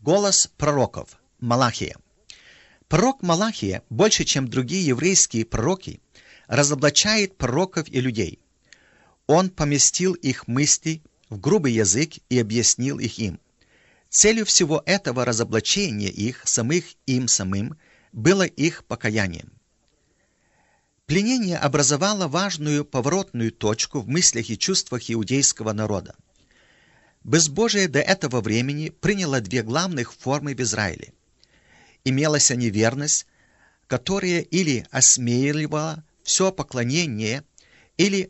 Голос пророков. Малахия. Пророк Малахия, больше чем другие еврейские пророки, разоблачает пророков и людей. Он поместил их мысли в грубый язык и объяснил их им. Целью всего этого разоблачения их самых им самым было их покаянием. Пленение образовало важную поворотную точку в мыслях и чувствах иудейского народа. Безбожие до этого времени приняло две главных формы в Израиле. Имелась неверность, которая или осмеивала все поклонение, или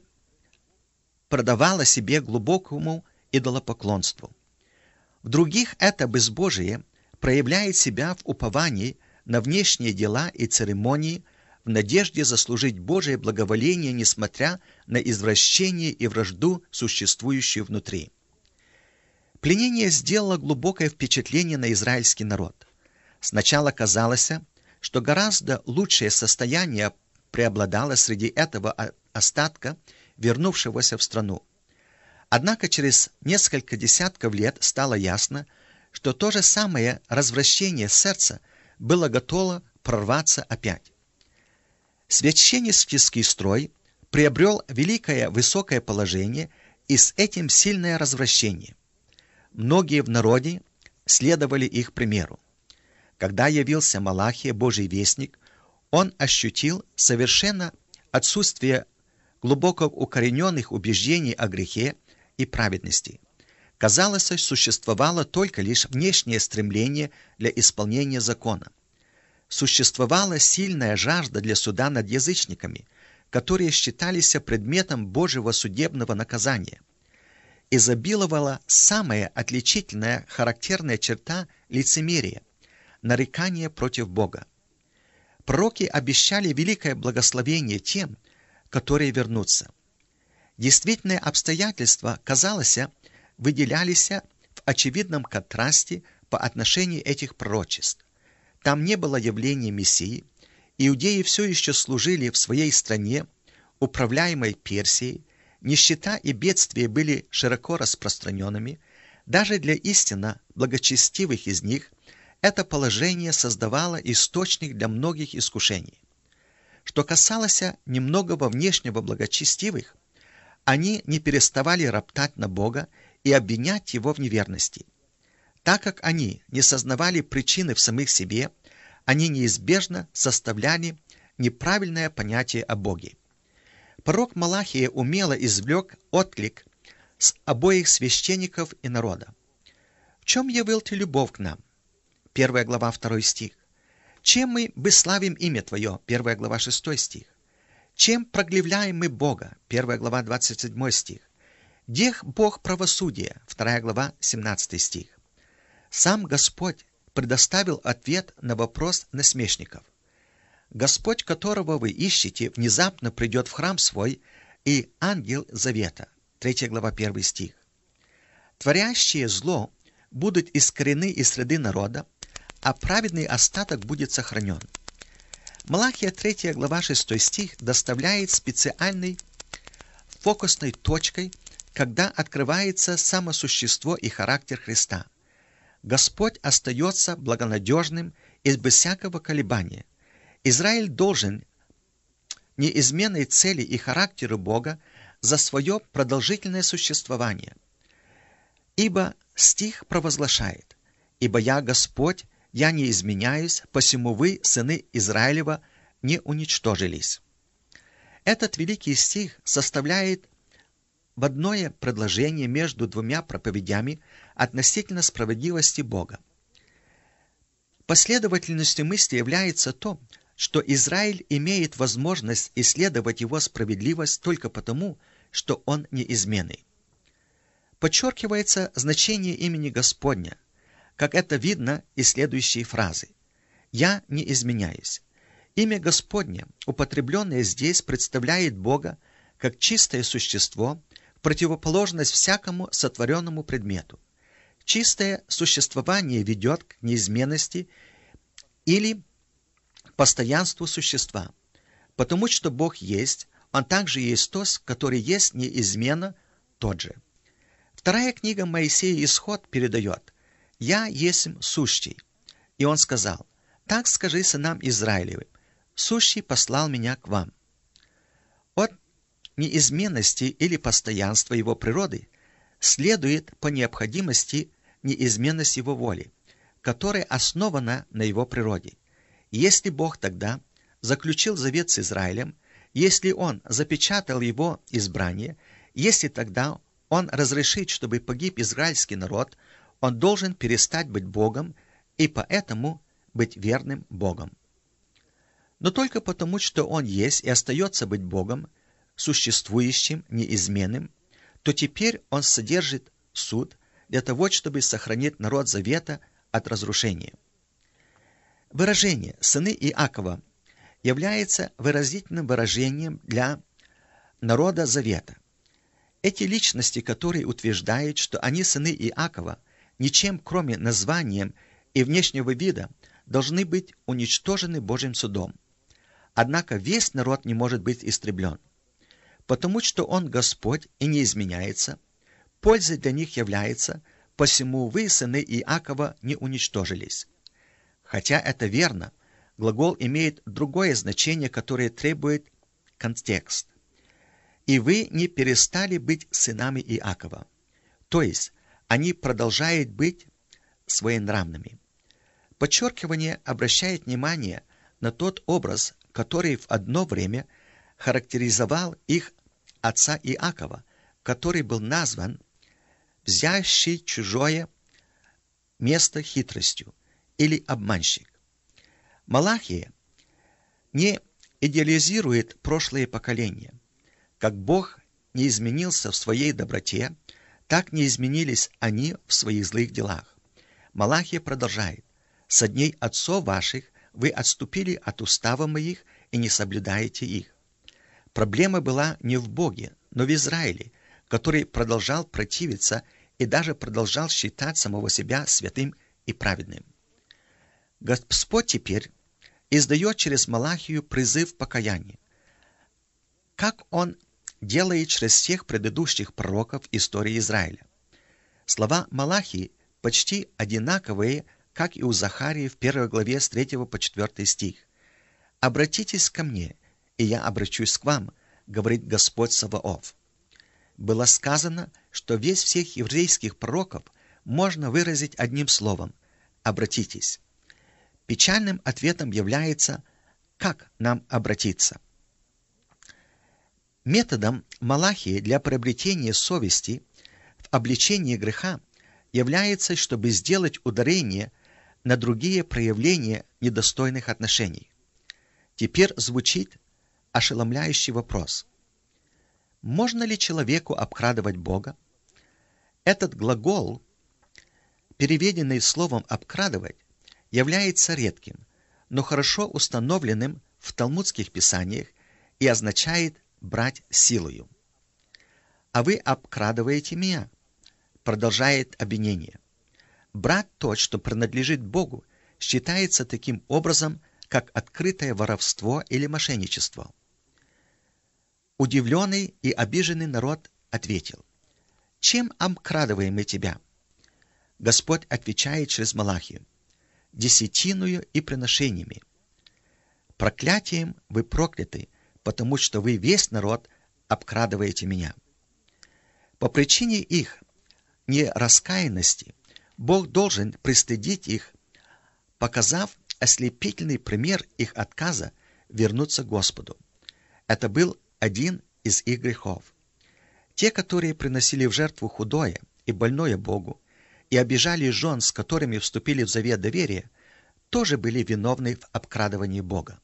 продавала себе глубокому идолопоклонству. В других это безбожие проявляет себя в уповании на внешние дела и церемонии, в надежде заслужить Божие благоволение, несмотря на извращение и вражду, существующую внутри. Пленение сделало глубокое впечатление на израильский народ. Сначала казалось, что гораздо лучшее состояние преобладало среди этого остатка, вернувшегося в страну. Однако через несколько десятков лет стало ясно, что то же самое развращение сердца было готово прорваться опять. Священнический строй приобрел великое высокое положение и с этим сильное развращение. Многие в народе следовали их примеру. Когда явился Малахия, Божий вестник, он ощутил совершенно отсутствие глубоко укорененных убеждений о грехе и праведности. Казалось, существовало только лишь внешнее стремление для исполнения закона. Существовала сильная жажда для суда над язычниками, которые считались предметом Божьего судебного наказания. Изобиловала самая отличительная характерная черта лицемерия – нарекание против Бога. Пророки обещали великое благословение тем, которые вернутся. Действительные обстоятельства, казалось, выделялись в очевидном контрасте по отношению этих пророчеств. Там не было явления Мессии, иудеи все еще служили в своей стране, управляемой Персией, нищета и бедствия были широко распространенными. Даже для истинно благочестивых из них это положение создавало источник для многих искушений. Что касалось немногого внешнего благочестивых, они не переставали роптать на Бога и обвинять Его в неверности. Так как они не сознавали причины в самих себе, они неизбежно составляли неправильное понятие о Боге. Пророк Малахия умело извлек отклик с обоих священников и народа. «В чем явил ты любовь к нам?» 1 глава 2 стих. «Чем мы бесславим имя Твое?» 1 глава 6 стих. «Чем проглявляем мы Бога?» 1 глава 27 стих. «Где Бог правосудия?» 2 глава 17 стих. Сам Господь предоставил ответ на вопрос насмешников. Господь, которого вы ищете, внезапно придет в храм свой, и ангел завета. 3 глава 1 стих. Творящие зло будут искорены из среды народа, а праведный остаток будет сохранен. Малахия 3 глава 6 стих доставляет специальной фокусной точкой, когда открывается само существо и характер Христа. Господь остается благонадежным и без всякого колебания. Израиль должен неизменной цели и характеру Бога за свое продолжительное существование. Ибо стих провозглашает: «Ибо я Господь, я не изменяюсь, посему вы, сыны Израилева, не уничтожились». Этот великий стих составляет в одно предложение между двумя проповедями относительно справедливости Бога. Последовательностью мысли является то, что Израиль имеет возможность исследовать его справедливость только потому, что он неизменный. Подчеркивается значение имени Господня, как это видно из следующей фразы: «Я не изменяюсь». Имя Господне, употребленное здесь, представляет Бога как чистое существо, в противоположность всякому сотворенному предмету. Чистое существование ведет к неизменности или постоянству существа. Потому что Бог есть, Он также есть тот, который есть неизменно тот же. Вторая книга Моисея Исход передает: «Я есмь сущий». И он сказал: «Так скажи сынам Израилевым: сущий послал меня к вам». От неизменности или постоянства его природы следует по необходимости неизменность его воли, которая основана на его природе. Если Бог тогда заключил завет с Израилем, если Он запечатал его избрание, если тогда Он разрешит, чтобы погиб израильский народ, Он должен перестать быть Богом и поэтому быть верным Богом. Но только потому, что Он есть и остается быть Богом, существующим, неизменным, то теперь Он содержит суд для того, чтобы сохранить народ завета от разрушения. Выражение «сыны Иакова» является выразительным выражением для народа завета. Эти личности, которые утверждают, что они сыны Иакова, ничем кроме названием и внешнего вида, должны быть уничтожены Божьим судом. Однако весь народ не может быть истреблен. Потому что Он Господь и не изменяется, пользой для них является, посему вы, сыны Иакова, не уничтожились. Хотя это верно, глагол имеет другое значение, которое требует контекст. «И вы не перестали быть сынами Иакова», то есть они продолжают быть своенравными. Подчеркивание обращает внимание на тот образ, который в одно время характеризовал их отца Иакова, который был назван «взящий чужое место хитростью» или «обманщик». Малахия не идеализирует прошлые поколения. Как Бог не изменился в своей доброте, так не изменились они в своих злых делах. Малахия продолжает: «Со дней отцов ваших вы отступили от устава моих и не соблюдаете их». Проблема была не в Боге, но в Израиле, который продолжал противиться и даже продолжал считать самого себя святым и праведным. Господь теперь издает через Малахию призыв к покаянию, как Он делает через всех предыдущих пророков истории Израиля. Слова Малахии почти одинаковые, как и у Захарии в 1 главе с 3 по 4 стих. «Обратитесь ко мне, и я обращусь к вам, говорит Господь Саваоф». Было сказано, что весь всех еврейских пророков можно выразить одним словом «обратитесь». Печальным ответом является «как нам обратиться?». Методом Малахии для приобретения совести в обличении греха является, чтобы сделать ударение на другие проявления недостойных отношений. Теперь звучит ошеломляющий вопрос: можно ли человеку обкрадывать Бога? Этот глагол, переведенный словом «обкрадывать», является редким, но хорошо установленным в талмудских писаниях и означает «брать силою». «А вы обкрадываете меня», продолжает обвинение. Брать то, что принадлежит Богу, считается таким образом, как открытое воровство или мошенничество. Удивленный и обиженный народ ответил: «Чем обкрадываем мы тебя?» Господь отвечает через Малахию: «Десятиною и приношениями. Проклятием вы прокляты, потому что вы весь народ обкрадываете меня». По причине их нераскаянности Бог должен пристыдить их, показав ослепительный пример их отказа вернуться к Господу. Это был один из их грехов. Те, которые приносили в жертву худое и больное Богу и обижали жен, с которыми вступили в завет доверия, тоже были виновны в обкрадывании Бога.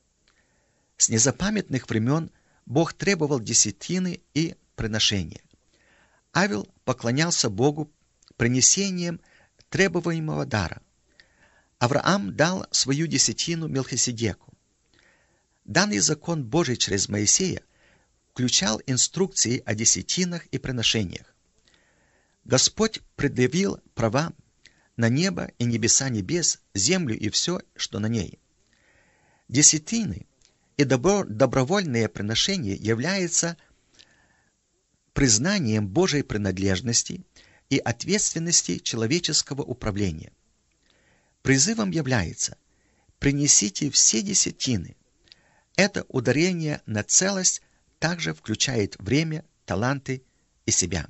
С незапамятных времен Бог требовал десятины и приношения. Авел поклонялся Богу принесением требуемого дара. Авраам дал свою десятину Мелхиседеку. Данный закон Божий через Моисея включал инструкции о десятинах и приношениях. Господь предъявил права на небо и небеса небес, землю и все, что на ней. Десятины и добровольные приношения являются признанием Божьей принадлежности и ответственности человеческого управления. Призывом является «принесите все десятины». Это ударение на целость также включает время, таланты и себя.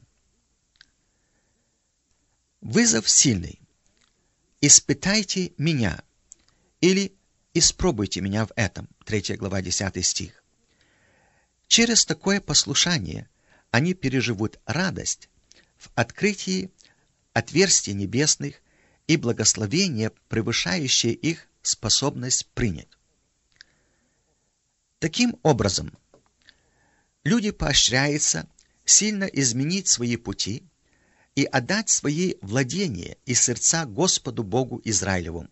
Вызов сильный. «Испытайте меня» или «испробуйте меня в этом». 3 глава, 10 стих. Через такое послушание они переживут радость в открытии отверстий небесных и благословение, превышающее их способность принять. Таким образом, люди поощряются сильно изменить свои пути и отдать свои владения и сердца Господу Богу Израилеву.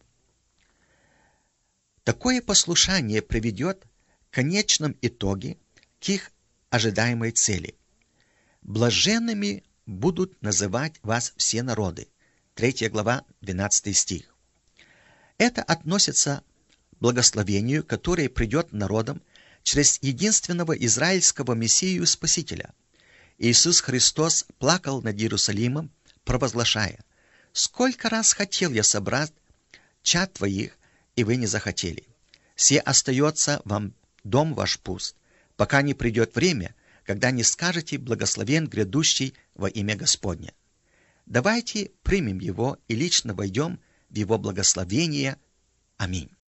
Такое послушание приведет в конечном итоге к их ожидаемой цели. Блаженными будут называть вас все народы. 3 глава, 12 стих. Это относится к благословению, которое придет народам через единственного израильского Мессию Спасителя. Иисус Христос плакал над Иерусалимом, провозглашая: «Сколько раз хотел я собрать чад твоих, и вы не захотели. Се остается вам дом ваш пуст, пока не придет время, когда не скажете: благословен грядущий во имя Господне». Давайте примем его и лично войдем в его благословение. Аминь.